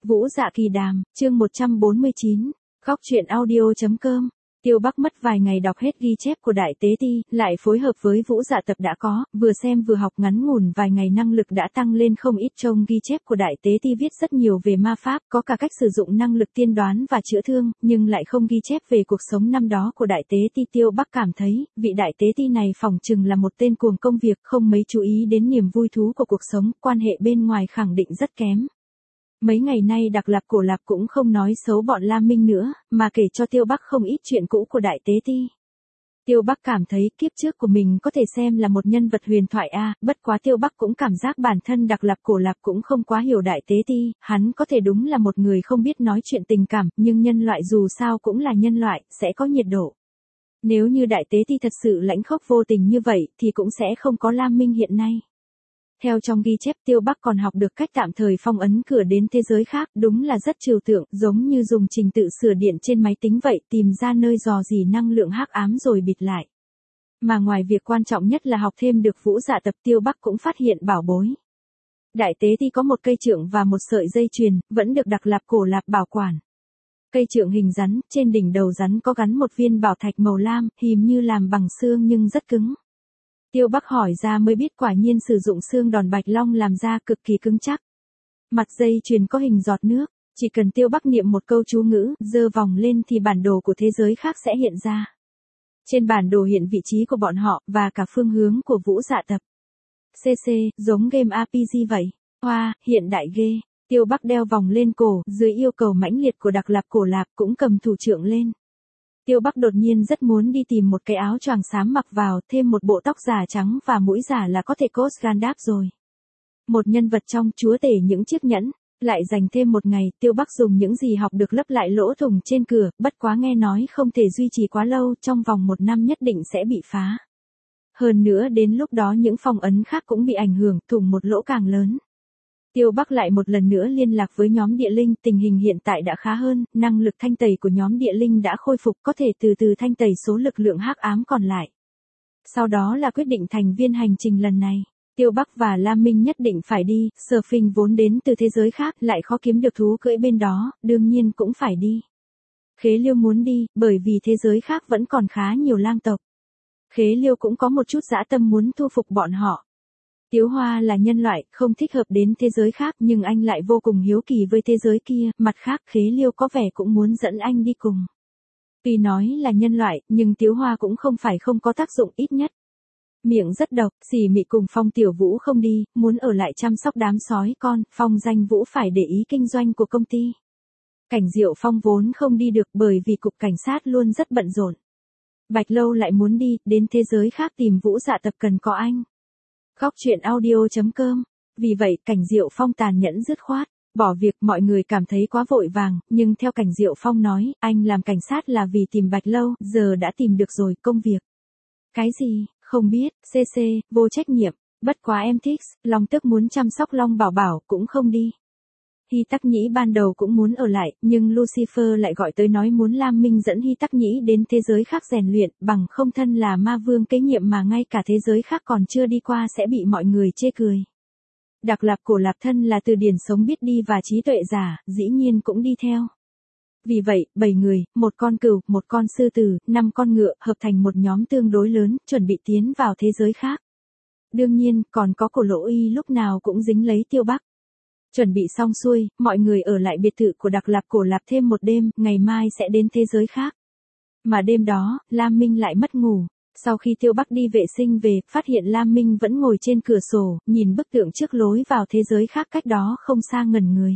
Vũ Dạ Kỳ Đàm, chương 149, Góc truyện audio.com. Tiêu Bắc mất vài ngày đọc hết ghi chép của Đại Tế Ti, lại phối hợp với Vũ Dạ Tập đã có, vừa xem vừa học ngắn ngủn vài ngày năng lực đã tăng lên không ít. Trong ghi chép của Đại Tế Ti viết rất nhiều về ma pháp, có cả cách sử dụng năng lực tiên đoán và chữa thương, nhưng lại không ghi chép về cuộc sống năm đó của Đại Tế Ti. Tiêu Bắc cảm thấy, vị Đại Tế Ti này phỏng chừng là một tên cuồng công việc, không mấy chú ý đến niềm vui thú của cuộc sống, quan hệ bên ngoài khẳng định rất kém. Mấy ngày nay Đặc Lạp Cổ Lạp cũng không nói xấu bọn Lam Minh nữa, mà kể cho Tiêu Bắc không ít chuyện cũ của Đại Tế Ti. Tiêu Bắc cảm thấy kiếp trước của mình có thể xem là một nhân vật huyền thoại bất quá Tiêu Bắc cũng cảm giác bản thân Đặc Lạp Cổ Lạp cũng không quá hiểu Đại Tế Ti, hắn có thể đúng là một người không biết nói chuyện tình cảm, nhưng nhân loại dù sao cũng là nhân loại, sẽ có nhiệt độ. Nếu như Đại Tế Ti thật sự lãnh khốc vô tình như vậy, thì cũng sẽ không có Lam Minh hiện nay. Theo trong ghi chép, Tiêu Bắc còn học được cách tạm thời phong ấn cửa đến thế giới khác, đúng là rất trừu tượng, giống như dùng trình tự sửa điện trên máy tính vậy, tìm ra nơi dò dỉ năng lượng hắc ám rồi bịt lại. Mà ngoài việc quan trọng nhất là học thêm được Vũ Dạ Tập, Tiêu Bắc cũng phát hiện bảo bối. Đại Tế Ti có một cây trượng và một sợi dây chuyền, vẫn được Đặc Lạp Cổ Lạp bảo quản. Cây trượng hình rắn, trên đỉnh đầu rắn có gắn một viên bảo thạch màu lam, hình như làm bằng xương nhưng rất cứng. Tiêu Bắc hỏi ra mới biết quả nhiên sử dụng xương đòn bạch long làm ra cực kỳ cứng chắc. Mặt dây chuyền có hình giọt nước, chỉ cần Tiêu Bắc niệm một câu chú ngữ, giơ vòng lên thì bản đồ của thế giới khác sẽ hiện ra. Trên bản đồ hiện vị trí của bọn họ, và cả phương hướng của Vũ Dạ Tập. CC, giống game RPG vậy. Hoa, hiện đại ghê. Tiêu Bắc đeo vòng lên cổ, dưới yêu cầu mãnh liệt của Đặc Lạp Cổ Lạp cũng cầm thủ trượng lên. Tiêu Bắc đột nhiên rất muốn đi tìm một cái áo choàng xám mặc vào, thêm một bộ tóc giả trắng và mũi giả là có thể cos Gandalf rồi. Một nhân vật trong chúa tể những chiếc nhẫn, lại dành thêm một ngày, Tiêu Bắc dùng những gì học được lấp lại lỗ thủng trên cửa, bất quá nghe nói không thể duy trì quá lâu, trong vòng 1 năm nhất định sẽ bị phá. Hơn nữa đến lúc đó những phong ấn khác cũng bị ảnh hưởng, thủng một lỗ càng lớn. Tiêu Bắc lại một lần nữa liên lạc với nhóm địa linh, tình hình hiện tại đã khá hơn, năng lực thanh tẩy của nhóm địa linh đã khôi phục, có thể từ từ thanh tẩy số lực lượng hắc ám còn lại. Sau đó là quyết định thành viên hành trình lần này. Tiêu Bắc và Lam Minh nhất định phải đi, Surfing vốn đến từ thế giới khác, lại khó kiếm được thú cưỡi bên đó, đương nhiên cũng phải đi. Khế Liêu muốn đi, bởi vì thế giới khác vẫn còn khá nhiều lang tộc. Khế Liêu cũng có một chút dã tâm muốn thu phục bọn họ. Tiếu Hoa là nhân loại, không thích hợp đến thế giới khác, nhưng anh lại vô cùng hiếu kỳ với thế giới kia, mặt khác Khế Liêu có vẻ cũng muốn dẫn anh đi cùng. Tuy nói là nhân loại, nhưng Tiếu Hoa cũng không phải không có tác dụng, ít nhất. Miệng rất độc, Xỉ Mị cùng Phong Tiểu Vũ không đi, muốn ở lại chăm sóc đám sói con, Phong Danh Vũ phải để ý kinh doanh của công ty. Cảnh Diệu Phong vốn không đi được bởi vì cục cảnh sát luôn rất bận rộn. Bạch Lâu lại muốn đi, đến thế giới khác tìm Vũ Dạ Tập cần có anh. Góc truyện audio.com. Vì vậy, Cảnh Diệu Phong tàn nhẫn dứt khoát, bỏ việc. Mọi người cảm thấy quá vội vàng, nhưng theo Cảnh Diệu Phong nói, anh làm cảnh sát là vì tìm Bạch Lâu, giờ đã tìm được rồi, công việc. Cái gì, không biết, CC, vô trách nhiệm, bất quá em thích, Long Tức muốn chăm sóc Long Bảo Bảo, cũng không đi. Hy Tắc Nhĩ ban đầu cũng muốn ở lại, nhưng Lucifer lại gọi tới nói muốn Lam Minh dẫn Hy Tắc Nhĩ đến thế giới khác rèn luyện, bằng không thân là ma vương kế nhiệm mà ngay cả thế giới khác còn chưa đi qua sẽ bị mọi người chê cười. Đặc Lạp Cổ Lạp thân là từ điển sống biết đi và trí tuệ giả, dĩ nhiên cũng đi theo. Vì vậy, 7 người, một con cừu, một con sư tử, 5 con ngựa, hợp thành một nhóm tương đối lớn, chuẩn bị tiến vào thế giới khác. Đương nhiên, còn có Cổ Lỗ Y lúc nào cũng dính lấy Tiêu Bắc. Chuẩn bị xong xuôi, mọi người ở lại biệt thự của Đặc Lạp Cổ Lạp thêm một đêm, ngày mai sẽ đến thế giới khác. Mà đêm đó, Lam Minh lại mất ngủ. Sau khi Tiêu Bắc đi vệ sinh về, phát hiện Lam Minh vẫn ngồi trên cửa sổ, nhìn bức tượng trước lối vào thế giới khác cách đó không xa ngẩn người.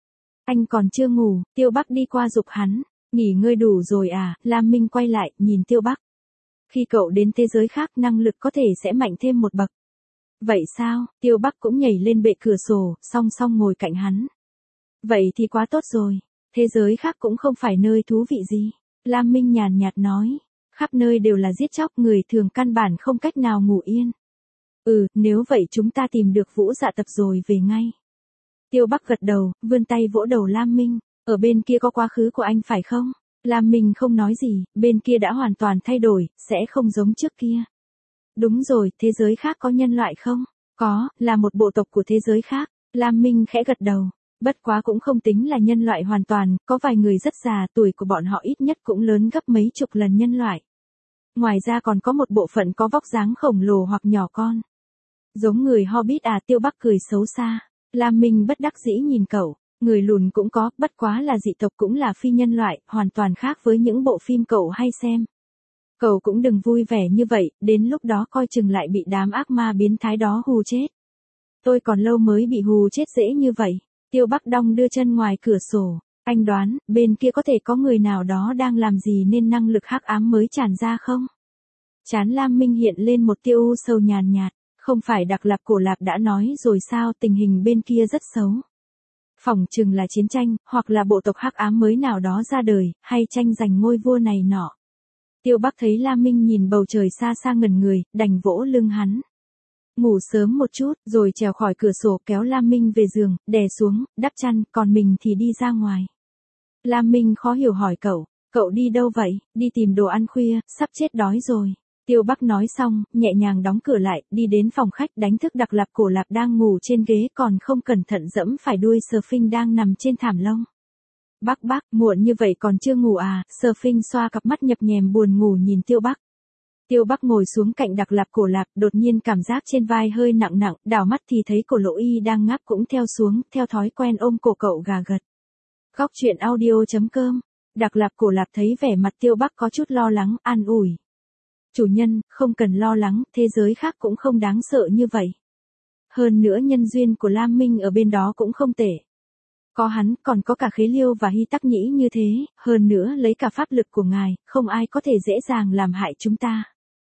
Anh còn chưa ngủ, Tiêu Bắc đi qua giục hắn. Nghỉ ngơi đủ rồi à? Lam Minh quay lại, nhìn Tiêu Bắc. Khi cậu đến thế giới khác, năng lực có thể sẽ mạnh thêm một bậc. Vậy sao? Tiêu Bắc cũng nhảy lên bệ cửa sổ, song song ngồi cạnh hắn. Vậy thì quá tốt rồi. Thế giới khác cũng không phải nơi thú vị gì. Lam Minh nhàn nhạt nói. Khắp nơi đều là giết chóc, người thường căn bản không cách nào ngủ yên. Nếu vậy chúng ta tìm được Vũ Dạ Tập rồi về ngay. Tiêu Bắc gật đầu, vươn tay vỗ đầu Lam Minh. Ở bên kia có quá khứ của anh phải không? Lam Minh không nói gì, bên kia đã hoàn toàn thay đổi, sẽ không giống trước kia. Đúng rồi, thế giới khác có nhân loại không? Có, là một bộ tộc của thế giới khác. Lam Minh khẽ gật đầu. Bất quá cũng không tính là nhân loại hoàn toàn, có vài người rất già, tuổi của bọn họ ít nhất cũng lớn gấp mấy chục lần nhân loại. Ngoài ra còn có một bộ phận có vóc dáng khổng lồ hoặc nhỏ con. Giống người Hobbit à? Tiêu Bắc cười xấu xa. Lam Minh bất đắc dĩ nhìn cậu. Người lùn cũng có, bất quá là dị tộc cũng là phi nhân loại, hoàn toàn khác với những bộ phim cậu hay xem. Cậu cũng đừng vui vẻ như vậy, đến lúc đó coi chừng lại bị đám ác ma biến thái đó hù chết. Tôi còn lâu mới bị hù chết dễ như vậy. Tiêu Bắc đong đưa chân ngoài cửa sổ. Anh đoán, bên kia có thể có người nào đó đang làm gì nên năng lực hắc ám mới tràn ra không? Trán Lam Minh hiện lên một tia u sầu nhàn nhạt. Không phải Đặc Lạp Cổ Lạp đã nói rồi sao, tình hình bên kia rất xấu. Phỏng chừng là chiến tranh, hoặc là bộ tộc hắc ám mới nào đó ra đời, hay tranh giành ngôi vua này nọ. Tiêu Bắc thấy Lam Minh nhìn bầu trời xa xa ngẩn người, đành vỗ lưng hắn. Ngủ sớm một chút, rồi trèo khỏi cửa sổ kéo Lam Minh về giường, đè xuống, đắp chăn, còn mình thì đi ra ngoài. Lam Minh khó hiểu hỏi cậu đi đâu vậy? Đi tìm đồ ăn khuya, sắp chết đói rồi. Tiêu Bắc nói xong, nhẹ nhàng đóng cửa lại, đi đến phòng khách đánh thức Đặc Lạp Cổ Lạp đang ngủ trên ghế còn không cẩn thận dẫm phải đuôi Surfing đang nằm trên thảm lông. Bắc, muộn như vậy còn chưa ngủ à? Surfing xoa cặp mắt nhập nhèm buồn ngủ nhìn Tiêu Bắc. Tiêu Bắc ngồi xuống cạnh Đặc Lạp Cổ Lạp, đột nhiên cảm giác trên vai hơi nặng, đảo mắt thì thấy cổ Lỗ Y đang ngáp cũng theo xuống, theo thói quen ôm cổ cậu gà gật. Góc truyện audio.com. Đặc Lạp Cổ Lạp thấy vẻ mặt Tiêu Bắc có chút lo lắng, an ủi. Chủ nhân, không cần lo lắng, thế giới khác cũng không đáng sợ như vậy. Hơn nữa nhân duyên của Lam Minh ở bên đó cũng không tệ. Có hắn, còn có cả Khế Liêu và Hy Tắc Nhĩ như thế, hơn nữa lấy cả pháp lực của ngài, không ai có thể dễ dàng làm hại chúng ta.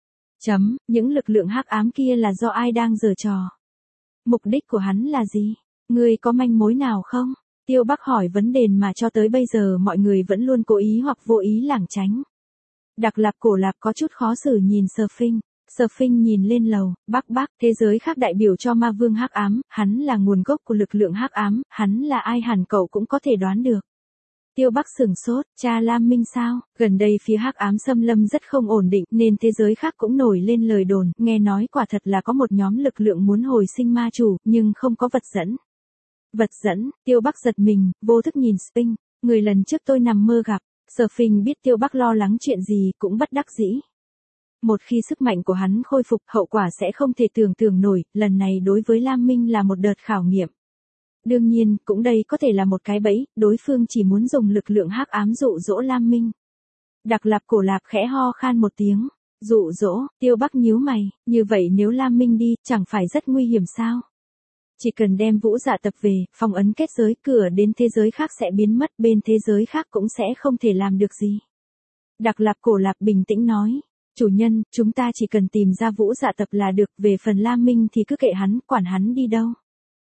Những lực lượng hắc ám kia là do ai đang giở trò? Mục đích của hắn là gì? Ngươi có manh mối nào không? Tiêu Bắc hỏi vấn đề mà cho tới bây giờ mọi người vẫn luôn cố ý hoặc vô ý lảng tránh. Đặc Lạp Cổ Lạp có chút khó xử nhìn Surfing. Surfing nhìn lên lầu, Bắc, thế giới khác đại biểu cho ma vương hắc ám, hắn là nguồn gốc của lực lượng hắc ám, hắn là ai hẳn cậu cũng có thể đoán được. Tiêu Bắc sửng sốt, cha Lam Minh sao? Gần đây phía hắc ám xâm lâm rất không ổn định nên thế giới khác cũng nổi lên lời đồn, nghe nói quả thật là có một nhóm lực lượng muốn hồi sinh ma chủ, nhưng không có vật dẫn. Vật dẫn? Tiêu Bắc giật mình, vô thức nhìn Sphinx, người lần trước tôi nằm mơ gặp. Surfing biết Tiêu Bắc lo lắng chuyện gì cũng bất đắc dĩ. Một khi sức mạnh của hắn khôi phục, hậu quả sẽ không thể tưởng tượng nổi, lần này đối với Lam Minh là một đợt khảo nghiệm. Đương nhiên, cũng đây có thể là một cái bẫy, đối phương chỉ muốn dùng lực lượng hắc ám dụ dỗ Lam Minh. Đặc Lạp Cổ Lạp khẽ ho khan một tiếng, dụ dỗ, Tiêu Bắc nhíu mày, như vậy nếu Lam Minh đi, chẳng phải rất nguy hiểm sao? Chỉ cần đem Vũ Dạ Tập về, phong ấn kết giới, cửa đến thế giới khác sẽ biến mất, bên thế giới khác cũng sẽ không thể làm được gì. Đặc Lạp Cổ Lạp bình tĩnh nói, chủ nhân, chúng ta chỉ cần tìm ra Vũ Dạ Tập là được, về phần Lam Minh thì cứ kệ hắn, quản hắn đi đâu.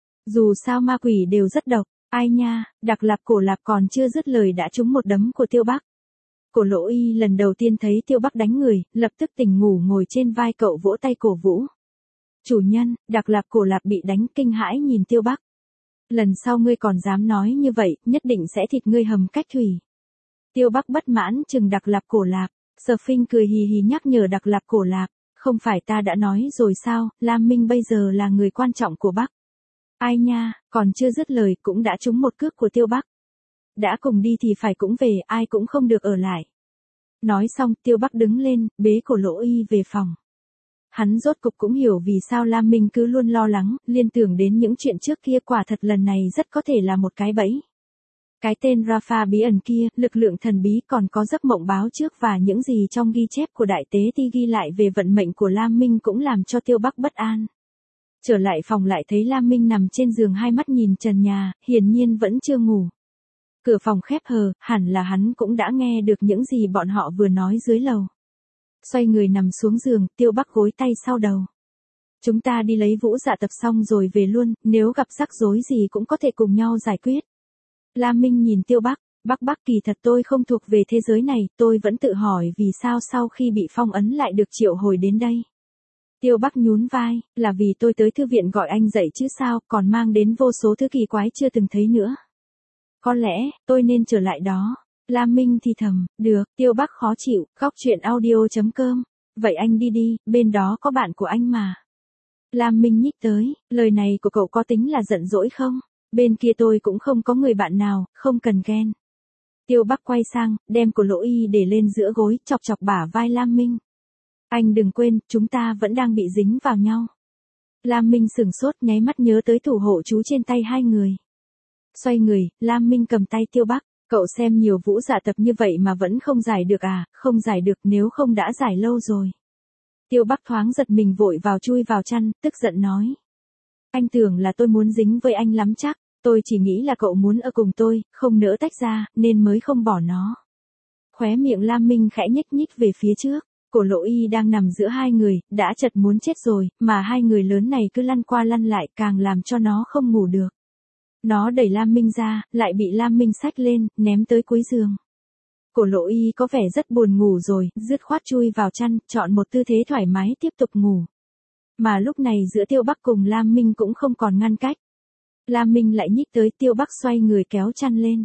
Dù sao ma quỷ đều rất độc, ai nha, Đặc Lạp Cổ Lạp còn chưa dứt lời đã trúng một đấm của Tiêu Bắc. Cổ Lỗ Y lần đầu tiên thấy Tiêu Bắc đánh người, lập tức tỉnh ngủ ngồi trên vai cậu vỗ tay cổ vũ. Chủ nhân, Đặc Lạp Cổ Lạp bị đánh kinh hãi nhìn Tiêu Bắc. Lần sau ngươi còn dám nói như vậy, nhất định sẽ thịt ngươi hầm cách thủy. Tiêu Bắc bất mãn chừng Đặc Lạp Cổ Lạp, Surfing cười hì hì nhắc nhở Đặc Lạp Cổ Lạp, không phải ta đã nói rồi sao, Lam Minh bây giờ là người quan trọng của Bắc. Ai nha, còn chưa dứt lời cũng đã trúng một cước của Tiêu Bắc. Đã cùng đi thì phải cũng về, ai cũng không được ở lại. Nói xong, Tiêu Bắc đứng lên, bế Cổ Lỗ Y về phòng. Hắn rốt cục cũng hiểu vì sao Lam Minh cứ luôn lo lắng, liên tưởng đến những chuyện trước kia, quả thật lần này rất có thể là một cái bẫy. Cái tên Rafa bí ẩn kia, lực lượng thần bí, còn có giấc mộng báo trước và những gì trong ghi chép của Đại Tế Ti ghi lại về vận mệnh của Lam Minh cũng làm cho Tiêu Bắc bất an. Trở lại phòng lại thấy Lam Minh nằm trên giường hai mắt nhìn trần nhà, hiển nhiên vẫn chưa ngủ. Cửa phòng khép hờ, hẳn là hắn cũng đã nghe được những gì bọn họ vừa nói dưới lầu. Xoay người nằm xuống giường, Tiêu Bắc gối tay sau đầu. Chúng ta đi lấy Vũ Dạ Tập xong rồi về luôn, nếu gặp rắc rối gì cũng có thể cùng nhau giải quyết. Lam Minh nhìn Tiêu Bắc, Bắc kỳ thật tôi không thuộc về thế giới này, tôi vẫn tự hỏi vì sao sau khi bị phong ấn lại được triệu hồi đến đây. Tiêu Bắc nhún vai, là vì tôi tới thư viện gọi anh dậy chứ sao, còn mang đến vô số thứ kỳ quái chưa từng thấy nữa. Có lẽ, tôi nên trở lại đó. Lam Minh thì thầm, được, Tiêu Bắc khó chịu, góc truyện audio.com. Vậy anh đi, bên đó có bạn của anh mà. Lam Minh nhích tới, lời này của cậu có tính là giận dỗi không? Bên kia tôi cũng không có người bạn nào, không cần ghen. Tiêu Bắc quay sang, đem cổ Lỗ Y để lên giữa gối, chọc chọc bả vai Lam Minh. Anh đừng quên, chúng ta vẫn đang bị dính vào nhau. Lam Minh sửng sốt nháy mắt nhớ tới thủ hộ chú trên tay hai người. Xoay người, Lam Minh cầm tay Tiêu Bắc, cậu xem nhiều vũ dạ tập như vậy mà vẫn không giải được à, không giải được nếu không đã giải lâu rồi. Tiêu Bắc thoáng giật mình vội vào chui vào chăn, tức giận nói. Anh tưởng là tôi muốn dính với anh lắm chắc, tôi chỉ nghĩ là cậu muốn ở cùng tôi, không nỡ tách ra, nên mới không bỏ nó. Khóe miệng Lam Minh khẽ nhếch nhích về phía trước. Cổ Lỗ Y đang nằm giữa hai người, đã chật muốn chết rồi, mà hai người lớn này cứ lăn qua lăn lại càng làm cho nó không ngủ được. Nó đẩy Lam Minh ra, lại bị Lam Minh xách lên, ném tới cuối giường. Cổ Lỗ Y có vẻ rất buồn ngủ rồi, dứt khoát chui vào chăn, chọn một tư thế thoải mái tiếp tục ngủ. Mà lúc này giữa Tiêu Bắc cùng Lam Minh cũng không còn ngăn cách. Lam Minh lại nhích tới, Tiêu Bắc xoay người kéo chăn lên.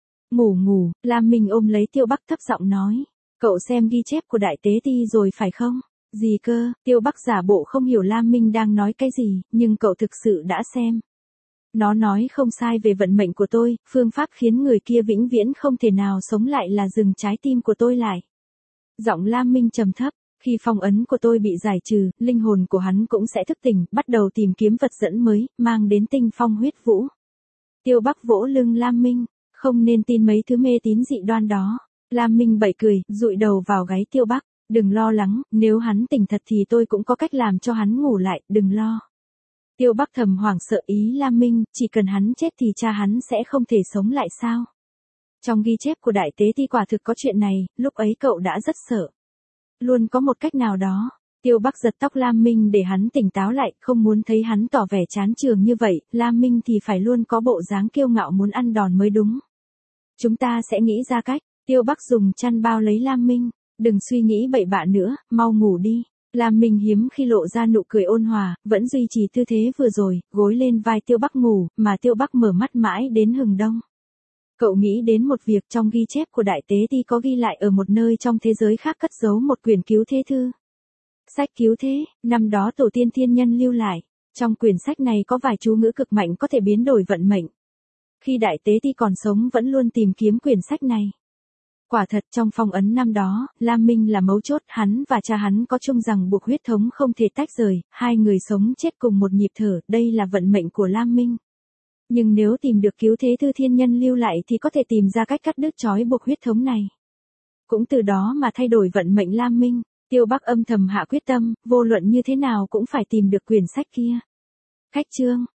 Ngủ, Lam Minh ôm lấy Tiêu Bắc thấp giọng nói. Cậu xem ghi chép của Đại Tế Ti rồi phải không? Gì cơ? Tiêu Bắc giả bộ không hiểu Lam Minh đang nói cái gì, nhưng cậu thực sự đã xem. Nó nói không sai về vận mệnh của tôi, phương pháp khiến người kia vĩnh viễn không thể nào sống lại là dừng trái tim của tôi lại. Giọng Lam Minh trầm thấp, khi phong ấn của tôi bị giải trừ, linh hồn của hắn cũng sẽ thức tỉnh, bắt đầu tìm kiếm vật dẫn mới, mang đến tinh phong huyết vũ. Tiêu Bắc vỗ lưng Lam Minh, không nên tin mấy thứ mê tín dị đoan đó. Lam Minh bật cười, dụi đầu vào gáy Tiêu Bắc, đừng lo lắng, nếu hắn tỉnh thật thì tôi cũng có cách làm cho hắn ngủ lại, đừng lo. Tiêu Bắc thầm hoảng sợ ý Lam Minh, chỉ cần hắn chết thì cha hắn sẽ không thể sống lại sao? Trong ghi chép của Đại Tế Ti quả thực có chuyện này, lúc ấy cậu đã rất sợ. Luôn có một cách nào đó. Tiêu Bắc giật tóc Lam Minh để hắn tỉnh táo lại, không muốn thấy hắn tỏ vẻ chán trường như vậy, Lam Minh thì phải luôn có bộ dáng kiêu ngạo muốn ăn đòn mới đúng. Chúng ta sẽ nghĩ ra cách. Tiêu Bắc dùng chăn bao lấy Lam Minh, đừng suy nghĩ bậy bạ nữa, mau ngủ đi. Lam Minh hiếm khi lộ ra nụ cười ôn hòa, vẫn duy trì tư thế vừa rồi, gối lên vai Tiêu Bắc ngủ, mà Tiêu Bắc mở mắt mãi đến hừng đông. Cậu nghĩ đến một việc trong ghi chép của Đại Tế Ti có ghi lại ở một nơi trong thế giới khác cất giấu một quyển cứu thế thư. Sách cứu thế, năm đó tổ tiên thiên nhân lưu lại, trong quyển sách này có vài chú ngữ cực mạnh có thể biến đổi vận mệnh. Khi Đại Tế Ti còn sống vẫn luôn tìm kiếm quyển sách này. Quả thật trong phong ấn năm đó, Lam Minh là mấu chốt, hắn và cha hắn có chung rằng buộc huyết thống không thể tách rời, hai người sống chết cùng một nhịp thở, đây là vận mệnh của Lam Minh. Nhưng nếu tìm được cứu thế thư thiên nhân lưu lại thì có thể tìm ra cách cắt đứt trói buộc huyết thống này. Cũng từ đó mà thay đổi vận mệnh Lam Minh, Tiêu Bắc âm thầm hạ quyết tâm, vô luận như thế nào cũng phải tìm được quyển sách kia. Khách chương